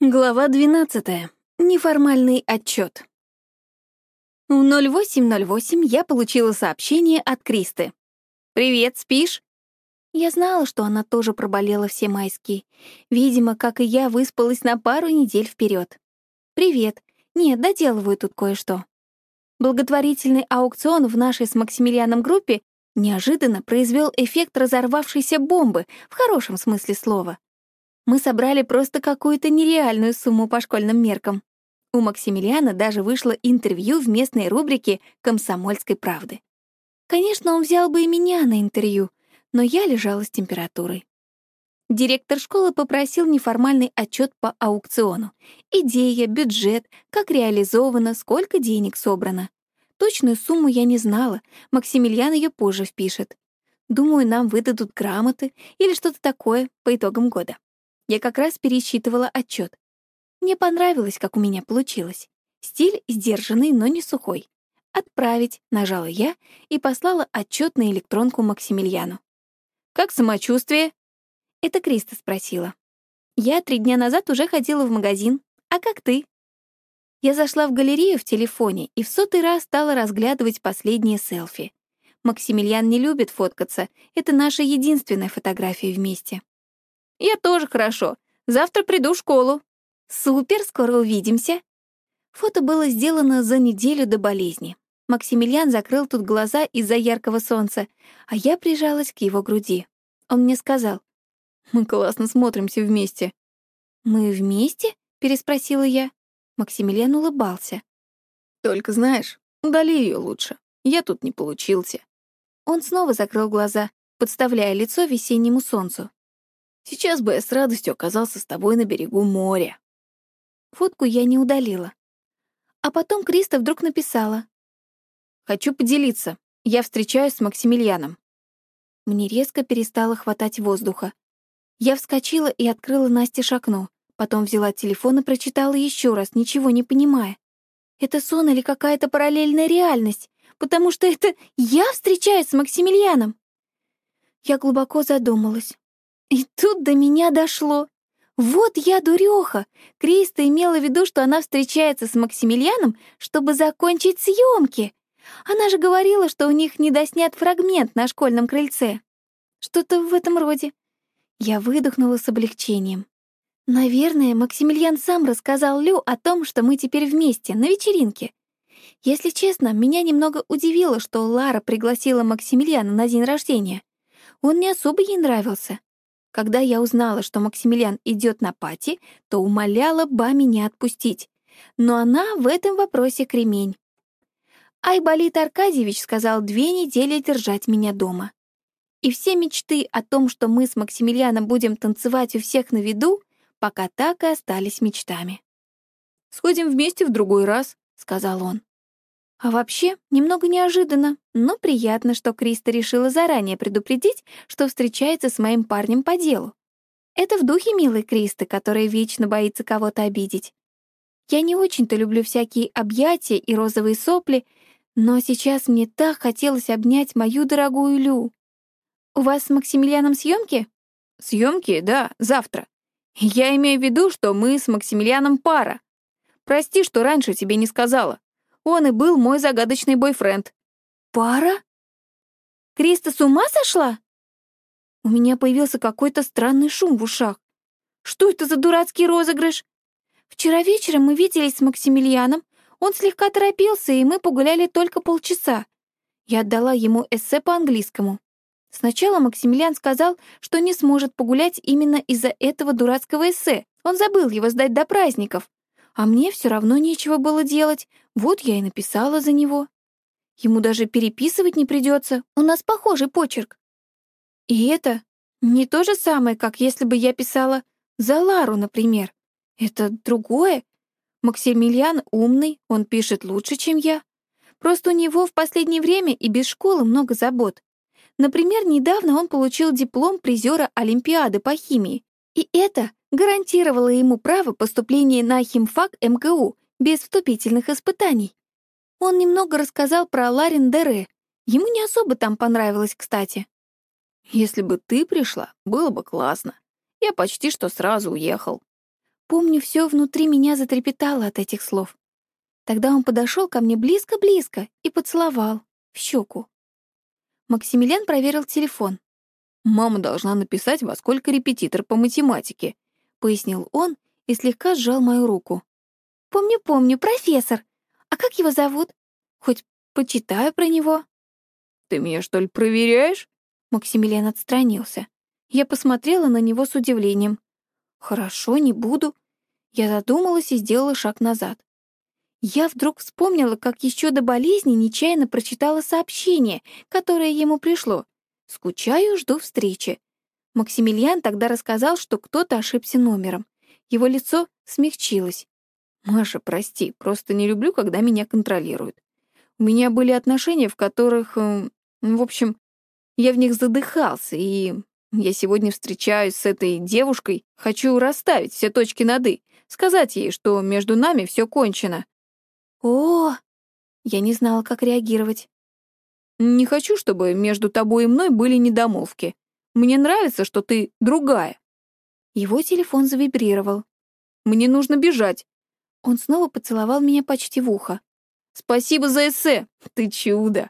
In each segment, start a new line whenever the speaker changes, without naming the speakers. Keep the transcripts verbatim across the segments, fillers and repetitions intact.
Глава двенадцатая. Неформальный отчет. В ноль восемь ноль восемь я получила сообщение от Кристы. «Привет, спишь?» Я знала, что она тоже проболела все майские. Видимо, как и я, выспалась на пару недель вперед. «Привет. Нет, доделываю тут кое-что». Благотворительный аукцион в нашей с Максимилианом группе неожиданно произвел эффект разорвавшейся бомбы, в хорошем смысле слова. Мы собрали просто какую-то нереальную сумму по школьным меркам. У Максимилиана даже вышло интервью в местной рубрике «Комсомольской правды». Конечно, он взял бы и меня на интервью, но я лежала с температурой. Директор школы попросил неформальный отчет по аукциону. Идея, бюджет, как реализовано, сколько денег собрано. Точную сумму я не знала, Максимилиан ее позже впишет. Думаю, нам выдадут грамоты или что-то такое по итогам года. Я как раз пересчитывала отчет. Мне понравилось, как у меня получилось. Стиль сдержанный, но не сухой. «Отправить», — нажала я и послала отчет на электронку Максимилиану. «Как самочувствие?» Это Криста спросила. «Я три дня назад уже ходила в магазин. А как ты?» Я зашла в галерею в телефоне и в сотый раз стала разглядывать последние селфи. Максимилиан не любит фоткаться. Это наша единственная фотография вместе. «Я тоже хорошо. Завтра приду в школу». «Супер, скоро увидимся». Фото было сделано за неделю до болезни. Максимилиан закрыл тут глаза из-за яркого солнца, а я прижалась к его груди. Он мне сказал: «Мы классно смотримся вместе». «Мы вместе?» — переспросила я. Максимилиан улыбался. «Только знаешь, удали ее лучше. Я тут не получился». Он снова закрыл глаза, подставляя лицо весеннему солнцу. «Сейчас бы я с радостью оказался с тобой на берегу моря». Фотку я не удалила. А потом Криста вдруг написала: «Хочу поделиться. Я встречаюсь с Максимилианом». Мне резко перестало хватать воздуха. Я вскочила и открыла настежь окно, потом взяла телефон и прочитала еще раз, ничего не понимая. Это сон или какая-то параллельная реальность? Потому что это я встречаюсь с Максимилианом. Я глубоко задумалась. И тут до меня дошло. Вот я дурёха. Криста имела в виду, что она встречается с Максимилианом, чтобы закончить съемки. Она же говорила, что у них недоснят фрагмент на школьном крыльце. Что-то в этом роде. Я выдохнула с облегчением. Наверное, Максимилиан сам рассказал Лю о том, что мы теперь вместе, на вечеринке. Если честно, меня немного удивило, что Лара пригласила Максимилиана на день рождения. Он не особо ей нравился. Когда я узнала, что Максимилиан идет на пати, то умоляла Ба меня отпустить. Но она в этом вопросе кремень. Айболит Аркадьевич сказал две недели держать меня дома. И все мечты о том, что мы с Максимилианом будем танцевать у всех на виду, пока так и остались мечтами. «Сходим вместе в другой раз», — сказал он. А вообще, немного неожиданно, но приятно, что Криста решила заранее предупредить, что встречается с моим парнем по делу. Это в духе милой Кристы, которая вечно боится кого-то обидеть. Я не очень-то люблю всякие объятия и розовые сопли, но сейчас мне так хотелось обнять мою дорогую Лю. «У вас с Максимилианом съемки?» «Съемки, да, завтра. Я имею в виду, что мы с Максимилианом пара. Прости, что раньше тебе не сказала. Он и был мой загадочный бойфренд». «Пара? Криста с ума сошла?» У меня появился какой-то странный шум в ушах. Что это за дурацкий розыгрыш? Вчера вечером мы виделись с Максимилианом, он слегка торопился, и мы погуляли только полчаса. Я отдала ему эссе по английскому. Сначала Максимилиан сказал, что не сможет погулять именно из-за этого дурацкого эссе. Он забыл его сдать до праздников. А мне все равно нечего было делать, вот я и написала за него. Ему даже переписывать не придется, у нас похожий почерк. И это не то же самое, как если бы я писала за Лару, например. Это другое. Максимилиан умный, он пишет лучше, чем я. Просто у него в последнее время и без школы много забот. Например, недавно он получил диплом призера Олимпиады по химии. И это гарантировало ему право поступления на химфак эм ка у без вступительных испытаний. Он немного рассказал про Ларин Дере. Ему не особо там понравилось, кстати. «Если бы ты пришла, было бы классно. Я почти что сразу уехал». Помню, все внутри меня затрепетало от этих слов. Тогда он подошел ко мне близко-близко и поцеловал в щеку. Максимилиан проверил телефон.
«Мама должна написать, во сколько репетитор по математике»,
— пояснил он и слегка сжал мою руку. «Помню, помню, профессор. А как его зовут? Хоть почитаю про него».
«Ты меня, что ли, проверяешь?»
Максимилиан отстранился. Я посмотрела на него с удивлением. «Хорошо, не буду». Я задумалась и сделала шаг назад. Я вдруг вспомнила, как еще до болезни нечаянно прочитала сообщение, которое ему пришло. «Скучаю, жду встречи». Максимилиан тогда рассказал, что кто-то ошибся номером. Его лицо смягчилось.
«Маша, прости, просто не люблю, когда меня контролируют. У меня были отношения, в которых... э, в общем, я в них задыхался, и я сегодня встречаюсь с этой девушкой, хочу расставить все точки над «и», сказать ей, что между нами все кончено».
«О!» Я не знала, как реагировать.
«Не хочу, чтобы между тобой и мной были недомолвки. Мне нравится, что ты другая».
Его телефон завибрировал.
«Мне нужно бежать».
Он снова поцеловал меня почти в ухо.
«Спасибо за эссе, ты чудо».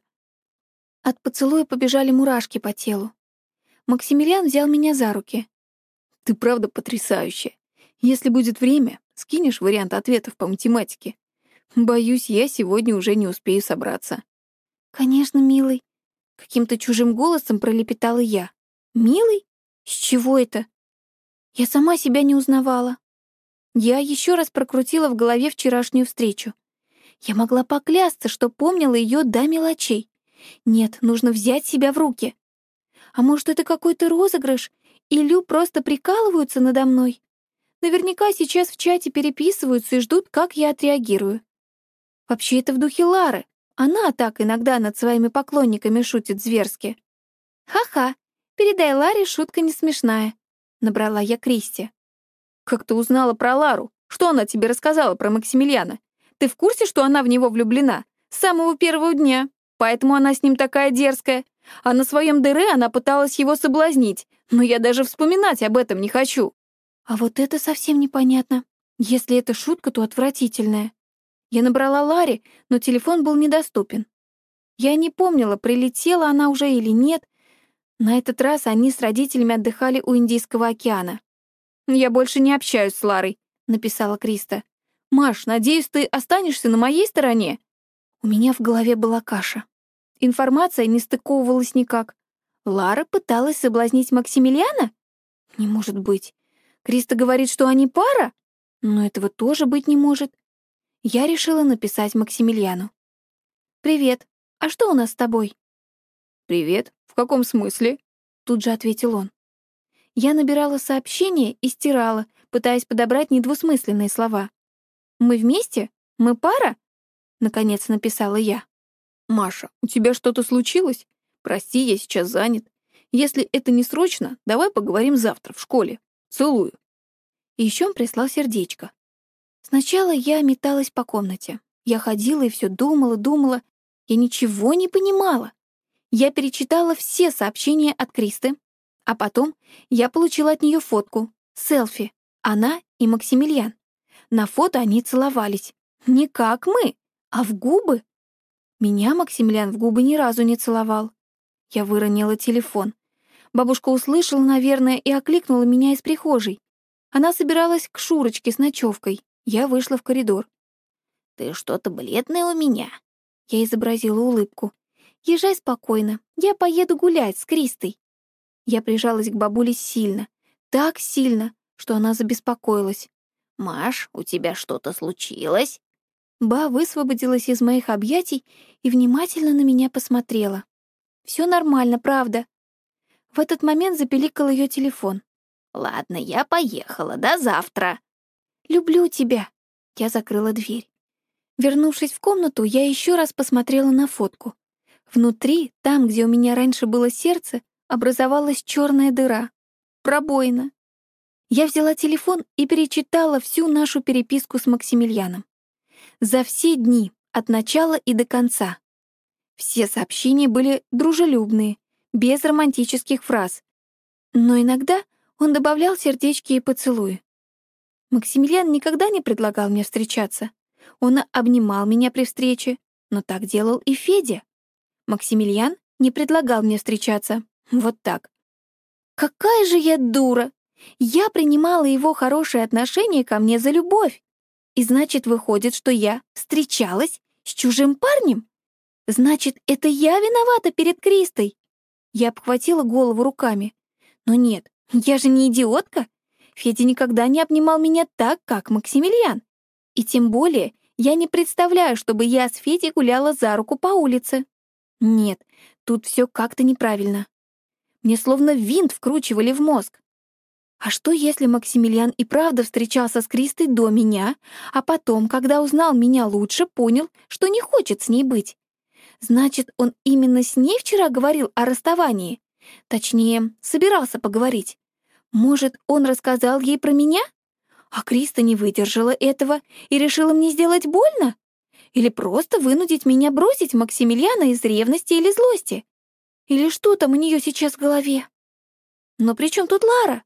От поцелуя побежали мурашки по телу. Максимилиан взял меня за руки.
«Ты правда потрясающая. Если будет время, скинешь вариант ответов по математике. Боюсь, я сегодня уже не успею собраться».
«Конечно, милый», — каким-то чужим голосом пролепетала я. «Милый? С чего это?» Я сама себя не узнавала. Я еще раз прокрутила в голове вчерашнюю встречу. Я могла поклясться, что помнила ее до мелочей. Нет, нужно взять себя в руки. А может, это какой-то розыгрыш, и Лю просто прикалываются надо мной? Наверняка сейчас в чате переписываются и ждут, как я отреагирую. Вообще, это в духе Лары. Она так иногда над своими поклонниками шутит зверски. «Ха-ха, передай Ларе, шутка не смешная», — набрала я Кристи.
«Как ты узнала про Лару? Что она тебе рассказала про Максимилиана? Ты в курсе, что она в него влюблена? С самого первого дня. Поэтому она с ним такая дерзкая. А на своем дыре она пыталась его соблазнить. Но я даже вспоминать об этом не хочу».
А вот это совсем непонятно. Если это шутка, то отвратительная. Я набрала Ларе, но телефон был недоступен. Я не помнила, прилетела она уже или нет. На этот раз они с родителями отдыхали у Индийского океана.
«Я больше не общаюсь с Ларой», — написала Криста. «Маш, надеюсь, ты останешься на моей стороне?»
У меня в голове была каша. Информация не стыковывалась никак. Лара пыталась соблазнить Максимилиана? Не может быть. Криста говорит, что они пара? Но этого тоже быть не может. Я решила написать Максимилиану. «Привет. А что у нас с тобой?»
«Привет. В каком смысле?»
Тут же ответил он. Я набирала сообщение и стирала, пытаясь подобрать недвусмысленные слова. «Мы вместе? Мы пара?» Наконец написала я.
«Маша, у тебя что-то случилось? Прости, я сейчас занят. Если это не срочно, давай поговорим завтра в школе. Целую».
И еще он прислал сердечко. Сначала я металась по комнате. Я ходила и все думала, думала. Я ничего не понимала. Я перечитала все сообщения от Кристы, а потом я получила от нее фотку, селфи, она и Максимилиан. На фото они целовались. Не как мы, а в губы. Меня Максимилиан в губы ни разу не целовал. Я выронила телефон. Бабушка услышала, наверное, и окликнула меня из прихожей. Она собиралась к Шурочке с ночевкой. Я вышла в коридор. «Ты что-то бледная у меня?» Я изобразила улыбку. «Езжай спокойно, я поеду гулять с Кристой». Я прижалась к бабуле сильно, так сильно, что она забеспокоилась.
«Маш, у тебя что-то случилось?»
Ба высвободилась из моих объятий и внимательно на меня посмотрела. «Все нормально, правда». В этот момент запеликал ее телефон.
«Ладно, я поехала, до завтра».
«Люблю тебя». Я закрыла дверь. Вернувшись в комнату, я еще раз посмотрела на фотку. Внутри, там, где у меня раньше было сердце, образовалась черная дыра. Пробоина. Я взяла телефон и перечитала всю нашу переписку с Максимилианом. За все дни, от начала и до конца. Все сообщения были дружелюбные, без романтических фраз. Но иногда он добавлял сердечки и поцелуи. Максимилиан никогда не предлагал мне встречаться. Он обнимал меня при встрече, но так делал и Федя. Максимилиан не предлагал мне встречаться. Вот так. Какая же я дура! Я принимала его хорошее отношение ко мне за любовь. И значит, выходит, что я встречалась с чужим парнем? Значит, это я виновата перед Кристой? Я обхватила голову руками. Но нет, я же не идиотка. Федя никогда не обнимал меня так, как Максимилиан. И тем более я не представляю, чтобы я с Федей гуляла за руку по улице. Нет, тут все как-то неправильно. Мне словно винт вкручивали в мозг. А что, если Максимилиан и правда встречался с Кристой до меня, а потом, когда узнал меня лучше, понял, что не хочет с ней быть? Значит, он именно с ней вчера говорил о расставании? Точнее, собирался поговорить. Может, он рассказал ей про меня? А Криста не выдержала этого и решила мне сделать больно? Или просто вынудить меня бросить Максимилиана из ревности или злости? Или что там у нее сейчас в голове? Но при чем тут Лара?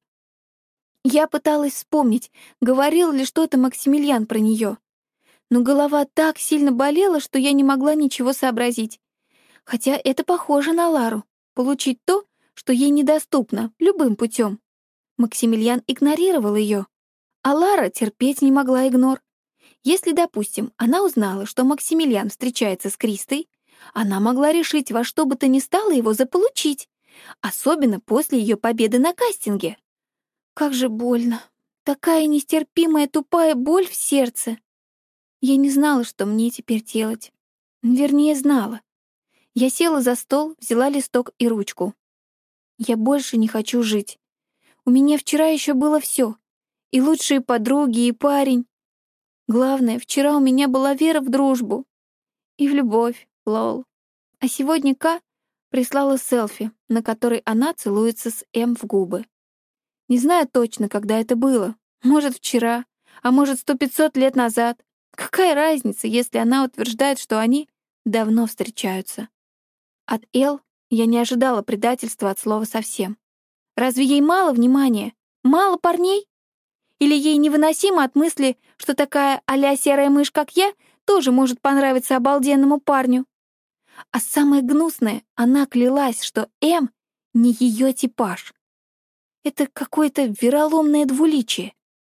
Я пыталась вспомнить, говорил ли что-то Максимилиан про нее. Но голова так сильно болела, что я не могла ничего сообразить. Хотя это похоже на Лару — получить то, что ей недоступно, любым путем. Максимилиан игнорировал ее, а Лара терпеть не могла игнор. Если, допустим, она узнала, что Максимилиан встречается с Кристой, она могла решить во что бы то ни стало его заполучить, особенно после ее победы на кастинге. Как же больно. Такая нестерпимая тупая боль в сердце. Я не знала, что мне теперь делать. Вернее, знала. Я села за стол, взяла листок и ручку. Я больше не хочу жить. У меня вчера еще было все. И лучшие подруги, и парень. Главное, вчера у меня была вера в дружбу. И в любовь, лол. А сегодня Ка прислала селфи, на которой она целуется с М в губы. Не знаю точно, когда это было. Может, вчера, а может, сто пятьсот лет назад. Какая разница, если она утверждает, что они давно встречаются? От Эл я не ожидала предательства от слова совсем. Разве ей мало внимания? Мало парней? Или ей невыносимо от мысли, что такая а-ля серая мышь, как я, тоже может понравиться обалденному парню? А самое гнусное, она клялась, что М не ее типаж. Это какое-то вероломное двуличие.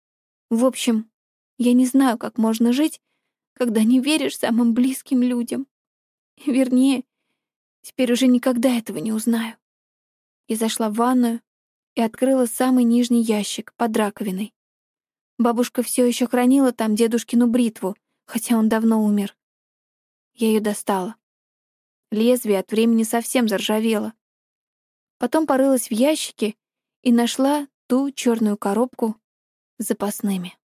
В общем, я не знаю, как можно жить, когда не веришь самым близким людям. Вернее, теперь уже никогда этого не узнаю. Я зашла в ванную и открыла самый нижний ящик под раковиной. Бабушка все еще хранила там дедушкину бритву, хотя он давно умер. Я ее достала. Лезвие от времени совсем заржавело. Потом порылась в ящике и нашла ту черную коробку с запасными.